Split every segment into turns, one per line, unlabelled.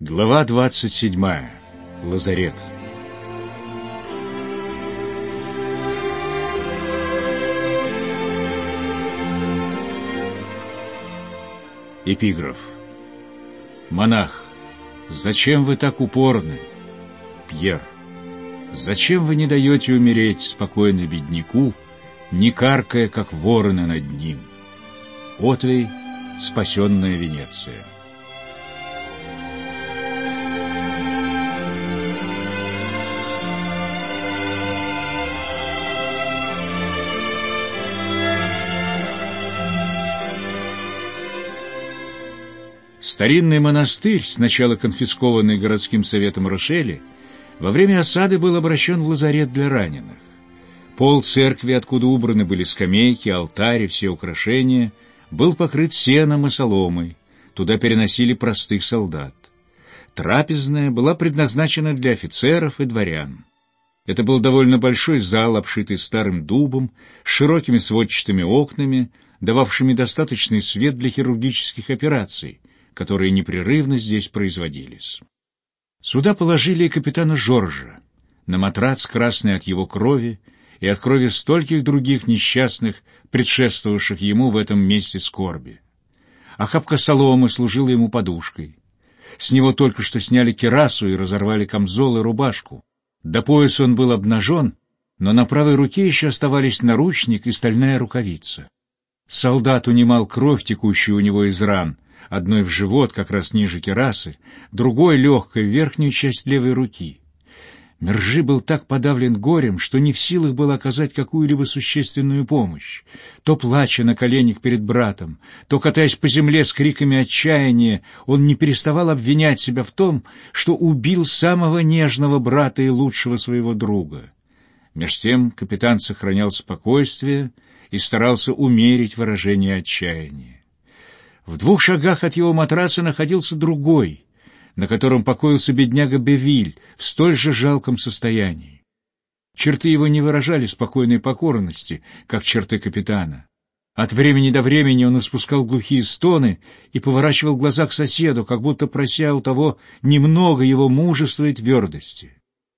Глава 27. Лазарет. Эпиграф. Монах, зачем вы так упорны? Пьер. Зачем вы не даете умереть спокойно бедняку, не каркая, как вороны над ним? Отвей, спасенная Венеция. Старинный монастырь, сначала конфискованный городским советом Рошеля, во время осады был обращен в лазарет для раненых. Пол церкви, откуда убраны были скамейки, алтарь и все украшения, был покрыт сеном и соломой, туда переносили простых солдат. Трапезная была предназначена для офицеров и дворян. Это был довольно большой зал, обшитый старым дубом, с широкими сводчатыми окнами, дававшими достаточный свет для хирургических операций, которые непрерывно здесь производились. Сюда положили и капитана Жоржа, на матрац, красный от его крови и от крови стольких других несчастных, предшествовавших ему в этом месте скорби. Охапка соломы служила ему подушкой. С него только что сняли кирасу и разорвали камзол и рубашку. До пояса он был обнажен, но на правой руке еще оставались наручник и стальная рукавица. Солдат унимал кровь, текущую у него из ран, одной в живот, как раз ниже кирасы, другой легкой в верхнюю часть левой руки. Мержи был так подавлен горем, что не в силах был оказать какую-либо существенную помощь. То плача на коленях перед братом, то катаясь по земле с криками отчаяния, он не переставал обвинять себя в том, что убил самого нежного брата и лучшего своего друга. Меж тем капитан сохранял спокойствие и старался умерить выражение отчаяния. В 2 шагах от его матраса находился другой, на котором покоился бедняга Бевиль в столь же жалком состоянии. Черты его не выражали спокойной покорности, как черты капитана. От времени до времени он испускал глухие стоны и поворачивал глаза к соседу, как будто прося у того немного его мужества и твердости.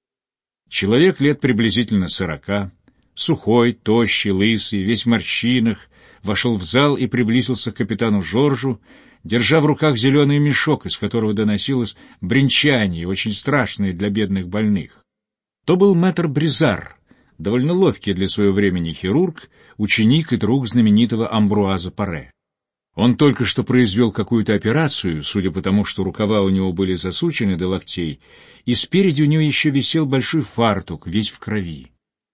Человек лет приблизительно 40, сухой, тощий, лысый, весь в морщинах, вошел в зал и приблизился к капитану Жоржу, держа в руках зеленый мешок, из которого доносилось бренчание, очень страшное для бедных больных. То был мэтр Бризар, довольно ловкий для своего времени хирург, ученик и друг знаменитого Амбруаза Паре. Он только что произвел какую-то операцию, судя по тому, что рукава у него были засучены до локтей, и спереди у него еще висел большой фартук, весь в крови.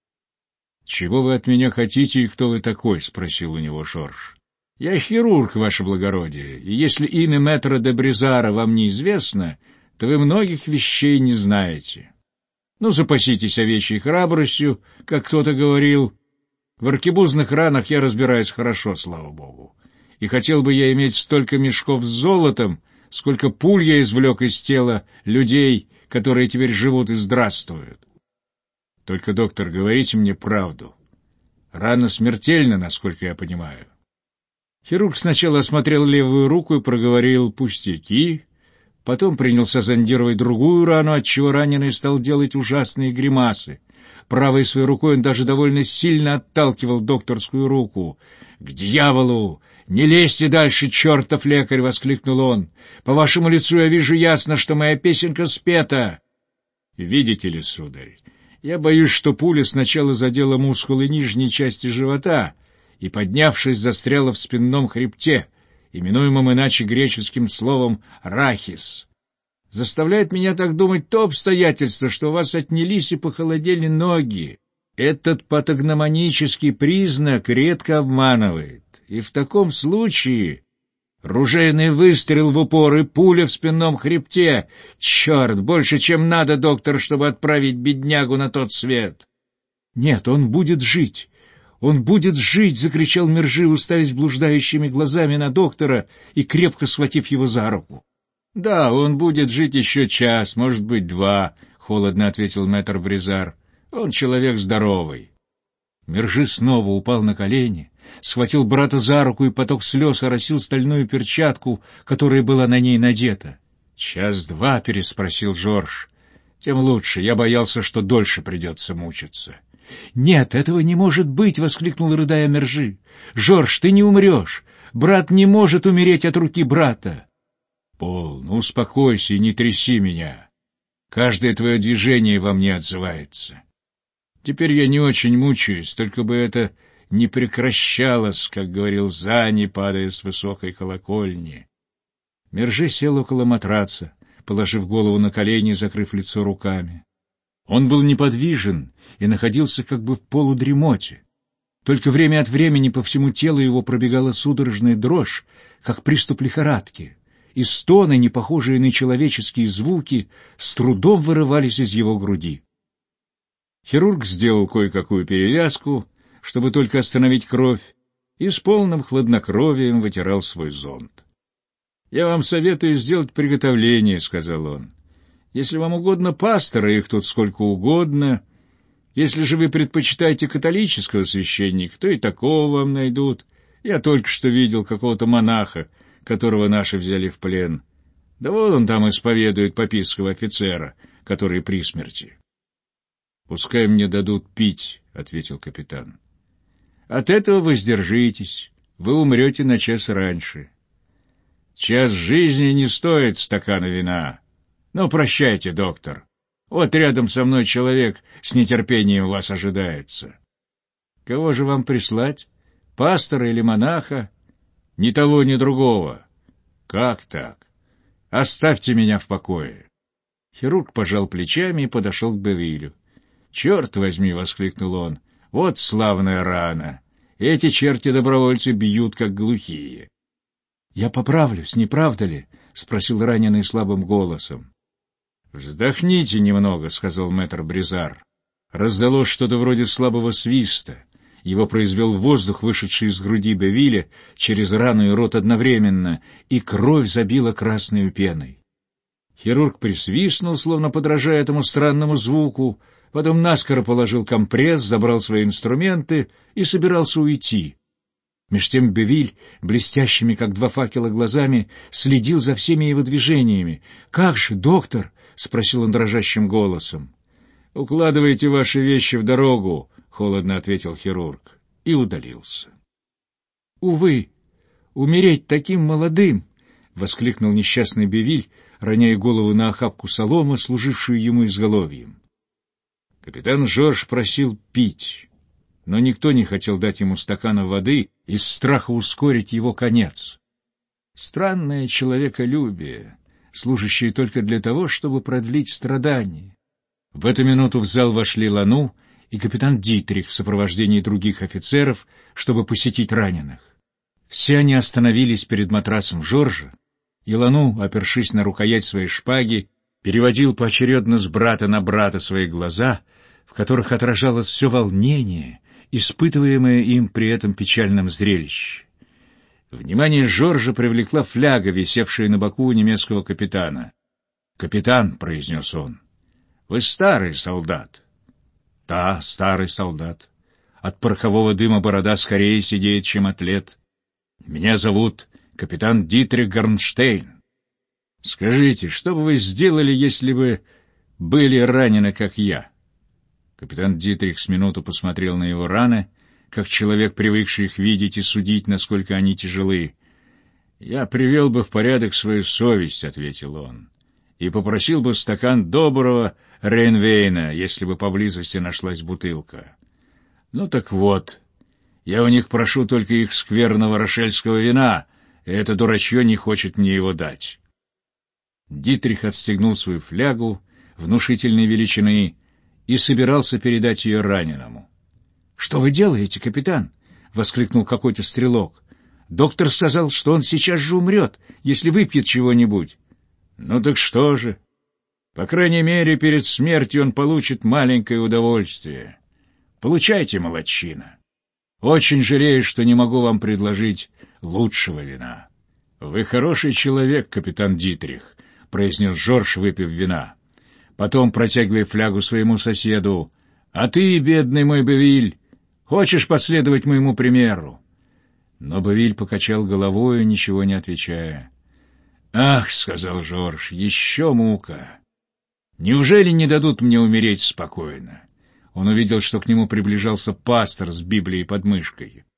— Чего вы от меня хотите и кто вы такой? — спросил у него Жорж. — Я хирург, ваше благородие, и если имя мэтра де Бризара вам неизвестно, то вы многих вещей не знаете. Ну, запаситесь овечьей храбростью, как кто-то говорил. В аркебузных ранах я разбираюсь хорошо, слава богу. И хотел бы я иметь столько мешков с золотом, сколько пуль я извлек из тела людей, которые теперь живут и здравствуют. Только, доктор, говорите мне правду. Рана смертельна, насколько я понимаю. Хирург сначала осмотрел левую руку и проговорил пустяки, потом принялся зондировать другую рану, отчего раненый стал делать ужасные гримасы. Правой своей рукой он даже довольно сильно отталкивал докторскую руку. — К дьяволу! Не лезьте дальше, чертов лекарь! — воскликнул он. — По вашему лицу я вижу ясно, что моя песенка спета. — Видите ли, сударь, я боюсь, что пуля сначала задела мускулы нижней части живота и, поднявшись, застряла в спинном хребте, именуемом иначе греческим словом «рахис». Заставляет меня так думать то обстоятельство, что у вас отнялись и похолодели ноги. Этот патогномонический признак редко обманывает, и в таком случае ружейный выстрел в упор и пуля в спинном хребте. Черт, больше, чем надо, доктор, чтобы отправить беднягу на тот свет. — Нет, он будет жить. Он будет жить! — закричал Мержи, уставясь блуждающими глазами на доктора и крепко схватив его за руку. — Да, он будет жить еще час, может быть, 2, — холодно ответил мэтр Бризар. — Он человек здоровый. Мержи снова упал на колени, схватил брата за руку, и поток слез оросил стальную перчатку, которая была на ней надета. «Час-два?» — переспросил Жорж. «Тем лучше. Я боялся, что дольше придется мучиться». «Нет, этого не может быть!» — воскликнул, рыдая, Мержи. «Жорж, ты не умрешь! Брат не может умереть от руки брата!» «Пол, ну успокойся и не тряси меня. Каждое твое движение во мне отзывается. Теперь я не очень мучаюсь, только бы это не прекращалось, как говорил Зани, падая с высокой колокольни». Мержи сел около матраца, положив голову на колени и закрыв лицо руками. Он был неподвижен и находился как бы в полудремоте. Только время от времени по всему телу его пробегала судорожная дрожь, как приступ лихорадки, и стоны, не похожие на человеческие звуки, с трудом вырывались из его груди. Хирург сделал кое-какую перевязку, чтобы только остановить кровь, и с полным хладнокровием вытирал свой зонт. «Я вам советую сделать приготовление», — сказал он. «Если вам угодно пастора, их тут сколько угодно. Если же вы предпочитаете католического священника, то и такого вам найдут. Я только что видел какого-то монаха, которого наши взяли в плен. Да вот он там исповедует папистского офицера, который при смерти». «Пускай мне дадут пить», — ответил капитан. «От этого воздержитесь, вы умрете на час раньше. Час жизни не стоит стакана вина. Ну, прощайте, доктор. Вот рядом со мной человек с нетерпением вас ожидается. Кого же вам прислать? Пастора или монаха? Ни того, ни другого. Как так? Оставьте меня в покое». Хирург пожал плечами и подошел к Бевилю. «Черт возьми!» — воскликнул он. «Вот славная рана! Эти черти-добровольцы бьют, как глухие». «Я поправлюсь, не правда ли?» — спросил раненый слабым голосом. «Вздохните немного», — сказал мэтр Бризар. Раздалось что-то вроде слабого свиста. Его произвел воздух, вышедший из груди Бевиля через рану и рот одновременно, и кровь забила красной пеной. Хирург присвистнул, словно подражая этому странному звуку, потом наскоро положил компресс, забрал свои инструменты и собирался уйти. Меж тем Бевиль, блестящими, как два факела, глазами, следил за всеми его движениями. «Как же, доктор?» — спросил он дрожащим голосом. «Укладывайте ваши вещи в дорогу», — холодно ответил хирург, и удалился. «Увы, умереть таким молодым!» — воскликнул несчастный Бевиль, роняя голову на охапку соломы, служившую ему изголовьем. Капитан Жорж просил пить, но никто не хотел дать ему стакана воды из страха ускорить его конец. Странное человеколюбие, служащее только для того, чтобы продлить страдания. В эту минуту в зал вошли Лану и капитан Дитрих в сопровождении других офицеров, чтобы посетить раненых. Все они остановились перед матрасом Жоржа, и Лану, опершись на рукоять своей шпаги, переводил поочередно с брата на брата свои глаза, в которых отражалось все волнение, испытываемое им при этом печальном зрелище. Внимание Жоржа привлекла фляга, висевшая на боку у немецкого капитана. «Капитан», — произнес он, — «вы старый солдат». «Да, старый солдат. От порохового дыма борода скорее сидеет, чем от лет. Меня зовут капитан Дитрих Горнштейн. Скажите, что бы вы сделали, если бы были ранены, как я?» Капитан Дитрих с минуту посмотрел на его раны, как человек, привыкший их видеть и судить, насколько они тяжелы. «Я привел бы в порядок свою совесть», — ответил он, — «и попросил бы стакан доброго Рейнвейна, если бы поблизости нашлась бутылка. Ну так вот, я у них прошу только их скверного рошельского вина, и это дурачье не хочет мне его дать». Дитрих отстегнул свою флягу внушительной величины и собирался передать ее раненому. «Что вы делаете, капитан?» — воскликнул какой-то стрелок. «Доктор сказал, что он сейчас же умрет, если выпьет чего-нибудь». «Ну так что же? По крайней мере, перед смертью он получит маленькое удовольствие. Получайте, молодчина. Очень жалею, что не могу вам предложить лучшего вина». «Вы хороший человек, капитан Дитрих», — произнес Жорж, выпив вина. Потом, протягивая флягу своему соседу: «А ты, бедный мой Бевиль, хочешь последовать моему примеру?» Но Бевиль покачал головою, ничего не отвечая. «Ах», — сказал Жорж, — «еще мука! Неужели не дадут мне умереть спокойно?» Он увидел, что к нему приближался пастор с Библией под мышкой.